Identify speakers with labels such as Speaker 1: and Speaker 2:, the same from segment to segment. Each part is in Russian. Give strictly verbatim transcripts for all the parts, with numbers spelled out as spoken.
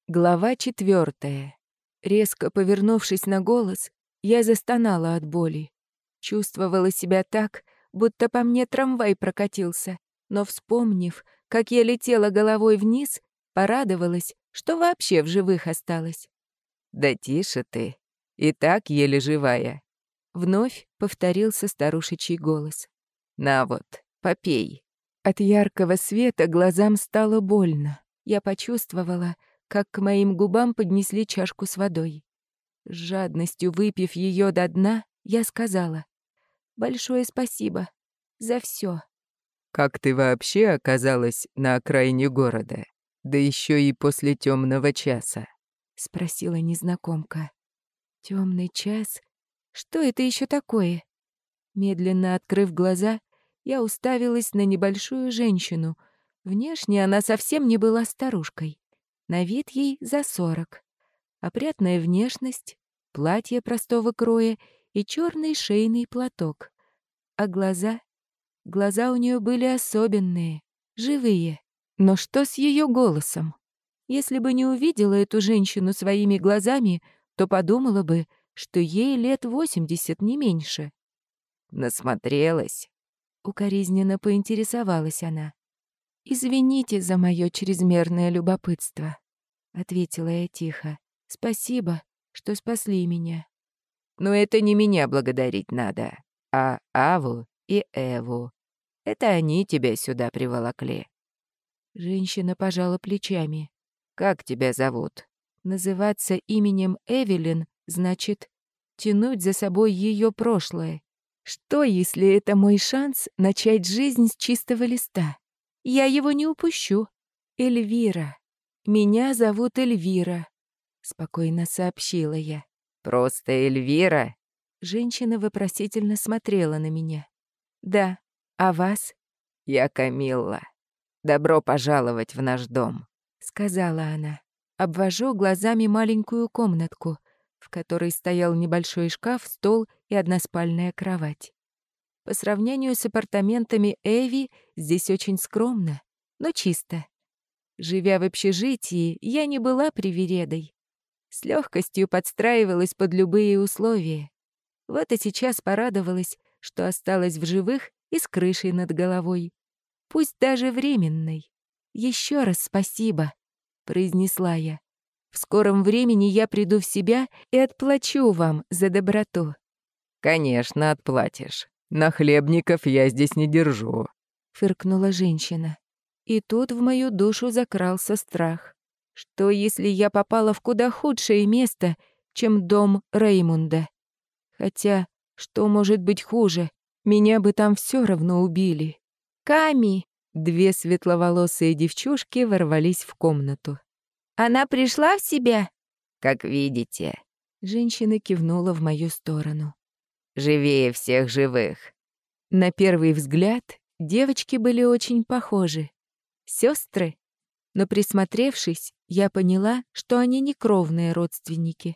Speaker 1: Глава четвертая. Резко повернувшись на голос, я застонала от боли. Чувствовала себя так, будто по мне трамвай прокатился, но, вспомнив, как я летела головой вниз, порадовалась, что вообще в живых осталась. «Да тише ты, и так еле живая», — вновь повторился старушечий голос. «На вот, попей». От яркого света глазам стало больно. Я почувствовала, как к моим губам поднесли чашку с водой. С жадностью выпив ее до дна, я сказала: «Большое спасибо за все. «Как ты вообще оказалась на окраине города? Да еще и после темного часа?» — спросила незнакомка. Темный час? Что это еще такое?» Медленно открыв глаза, я уставилась на небольшую женщину. Внешне она совсем не была старушкой. На вид ей за сорок. Опрятная внешность, платье простого кроя и черный шейный платок. А глаза? Глаза у нее были особенные, живые. Но что с ее голосом? Если бы не увидела эту женщину своими глазами, то подумала бы, что ей лет восемьдесят, не меньше. «Насмотрелась?» — укоризненно поинтересовалась она. «Извините за мое чрезмерное любопытство», — ответила я тихо. «Спасибо, что спасли меня». «Но это не меня благодарить надо, а Аву и Эву. Это они тебя сюда приволокли». Женщина пожала плечами. «Как тебя зовут?» Называться именем Эвелин значит тянуть за собой ее прошлое. Что, если это мой шанс начать жизнь с чистого листа? Я его не упущу. Эльвира. Меня зовут Эльвира, спокойно сообщила я. Просто Эльвира? Женщина вопросительно смотрела на меня. Да, а вас? Я Камилла. Добро пожаловать в наш дом, сказала она. Обвожу глазами маленькую комнатку, в которой стоял небольшой шкаф, стол и односпальная кровать. По сравнению с апартаментами Эви, здесь очень скромно, но чисто. Живя в общежитии, я не была привередой. С легкостью подстраивалась под любые условия. Вот и сейчас порадовалась, что осталась в живых и с крышей над головой. Пусть даже временной. Еще раз спасибо, произнесла я. В скором времени я приду в себя и отплачу вам за доброту. Конечно, отплатишь. Нахлебников я здесь не держу, фыркнула женщина. И тут в мою душу закрался страх. Что, если я попала в куда худшее место, чем дом Реймунда? Хотя, что может быть хуже? Меня бы там все равно убили. «Ками!» Две светловолосые девчушки ворвались в комнату. «Она пришла в себя?» «Как видите». Женщина кивнула в мою сторону. «Живее всех живых». На первый взгляд девочки были очень похожи. Сестры. Но присмотревшись, я поняла, что они не кровные родственники.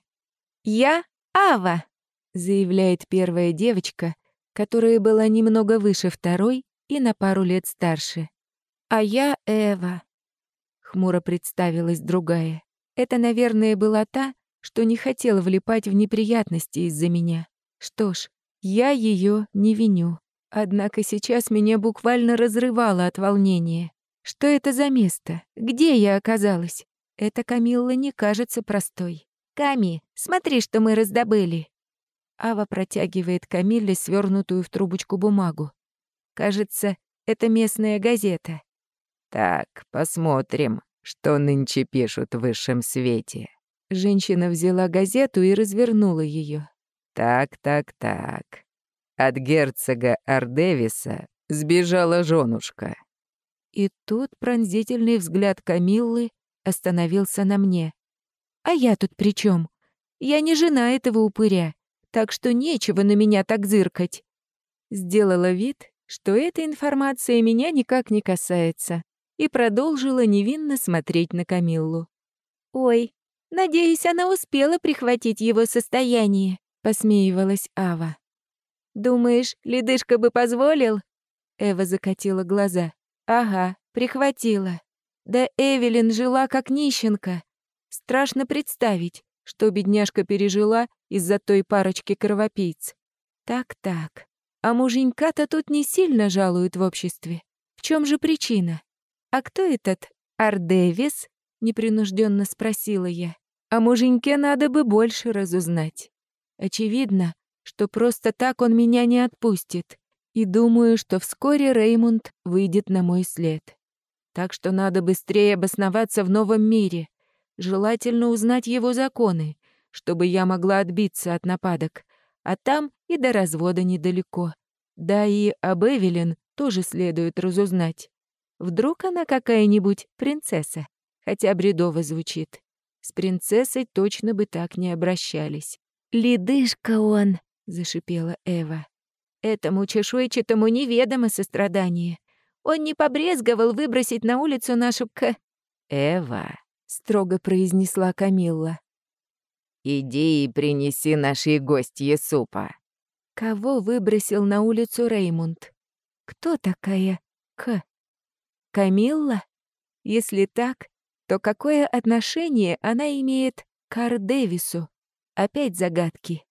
Speaker 1: «Я Ава», — заявляет первая девочка, которая была немного выше второй и на пару лет старше. «А я Эва», — хмуро представилась другая. Это, наверное, была та, что не хотела влипать в неприятности из-за меня. Что ж, я ее не виню. Однако сейчас меня буквально разрывало от волнения. Что это за место? Где я оказалась? Эта Камилла не кажется простой. «Ками, смотри, что мы раздобыли!» Ава протягивает Камилле свернутую в трубочку бумагу. Кажется, это местная газета. «Так, посмотрим, что нынче пишут в высшем свете». Женщина взяла газету и развернула ее. «Так, так, так. От герцога Ардевиса сбежала женушка». И тут пронзительный взгляд Камиллы остановился на мне. «А я тут при чем? Я не жена этого упыря, так что нечего на меня так зыркать». Сделала вид, что эта информация меня никак не касается, и продолжила невинно смотреть на Камиллу. «Ой, надеюсь, она успела прихватить его состояние», — посмеивалась Ава. «Думаешь, ледышка бы позволил?» Эва закатила глаза. «Ага, прихватила. Да Эвелин жила как нищенка. Страшно представить, что бедняжка пережила из-за той парочки кровопийц. Так-так, а муженька-то тут не сильно жалуют в обществе. В чем же причина? А кто этот Ардевис? Непринужденно спросила я. О муженьке надо бы больше разузнать. Очевидно, что просто так он меня не отпустит. И думаю, что вскоре Реймунд выйдет на мой след. Так что надо быстрее обосноваться в новом мире. Желательно узнать его законы, чтобы я могла отбиться от нападок. А там и до развода недалеко. Да и об Эвелин тоже следует разузнать. Вдруг она какая-нибудь принцесса, хотя бредово звучит. С принцессой точно бы так не обращались. «Ледышка он!» — зашипела Эва. «Этому чешуйчатому неведомо сострадание. Он не побрезговал выбросить на улицу нашу к...» «Эва!» — строго произнесла Камилла. «Иди и принеси нашей гостье супа». Кого выбросил на улицу Реймунд? Кто такая К? Камилла? Если так, то какое отношение она имеет к Ардевису? Опять загадки.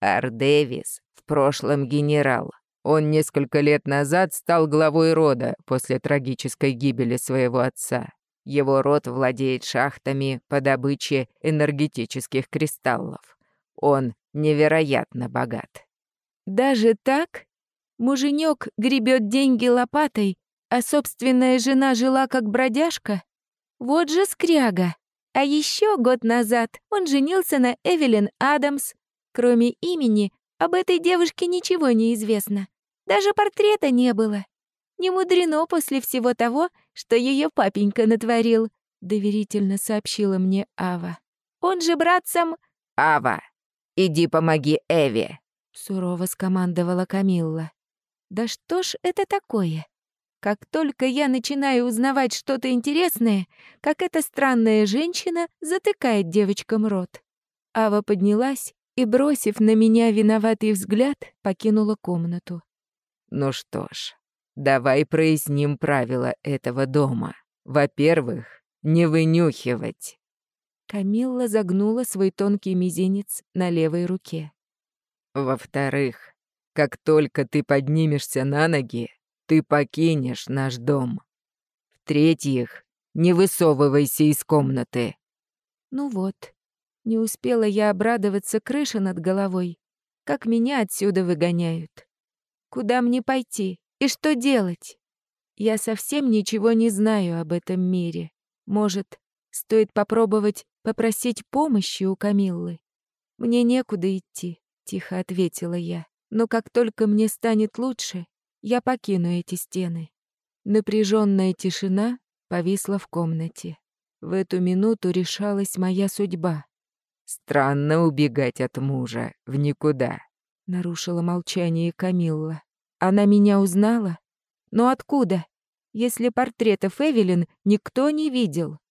Speaker 1: Ардевис в прошлом генерал. Он несколько лет назад стал главой рода после трагической гибели своего отца. Его род владеет шахтами по добыче энергетических кристаллов. Он невероятно богат. Даже так? Муженек гребет деньги лопатой, а собственная жена жила как бродяжка? Вот же скряга! А еще год назад он женился на Эвелин Адамс. Кроме имени, об этой девушке ничего не известно. Даже портрета не было. Не мудрено после всего того, что ее папенька натворил, доверительно сообщила мне Ава. Он же братцем... «Ава, иди помоги Эве», — сурово скомандовала Камилла. «Да что ж это такое? Как только я начинаю узнавать что-то интересное, как эта странная женщина затыкает девочкам рот». Ава поднялась и, бросив на меня виноватый взгляд, покинула комнату. «Ну что ж, давай проясним правила этого дома. Во-первых, не вынюхивать». Камилла загнула свой тонкий мизинец на левой руке. «Во-вторых, как только ты поднимешься на ноги, ты покинешь наш дом. В-третьих, не высовывайся из комнаты». Ну вот, не успела я обрадоваться крыше над головой, как меня отсюда выгоняют. Куда мне пойти и что делать? Я совсем ничего не знаю об этом мире. Может, стоит попробовать попросить помощи у Камиллы? Мне некуда идти, тихо ответила я. Но как только мне станет лучше, я покину эти стены. Напряженная тишина повисла в комнате. В эту минуту решалась моя судьба. «Странно убегать от мужа в никуда», — нарушила молчание Камилла. «Она меня узнала? Но откуда, если портретов Эвелин никто не видел?»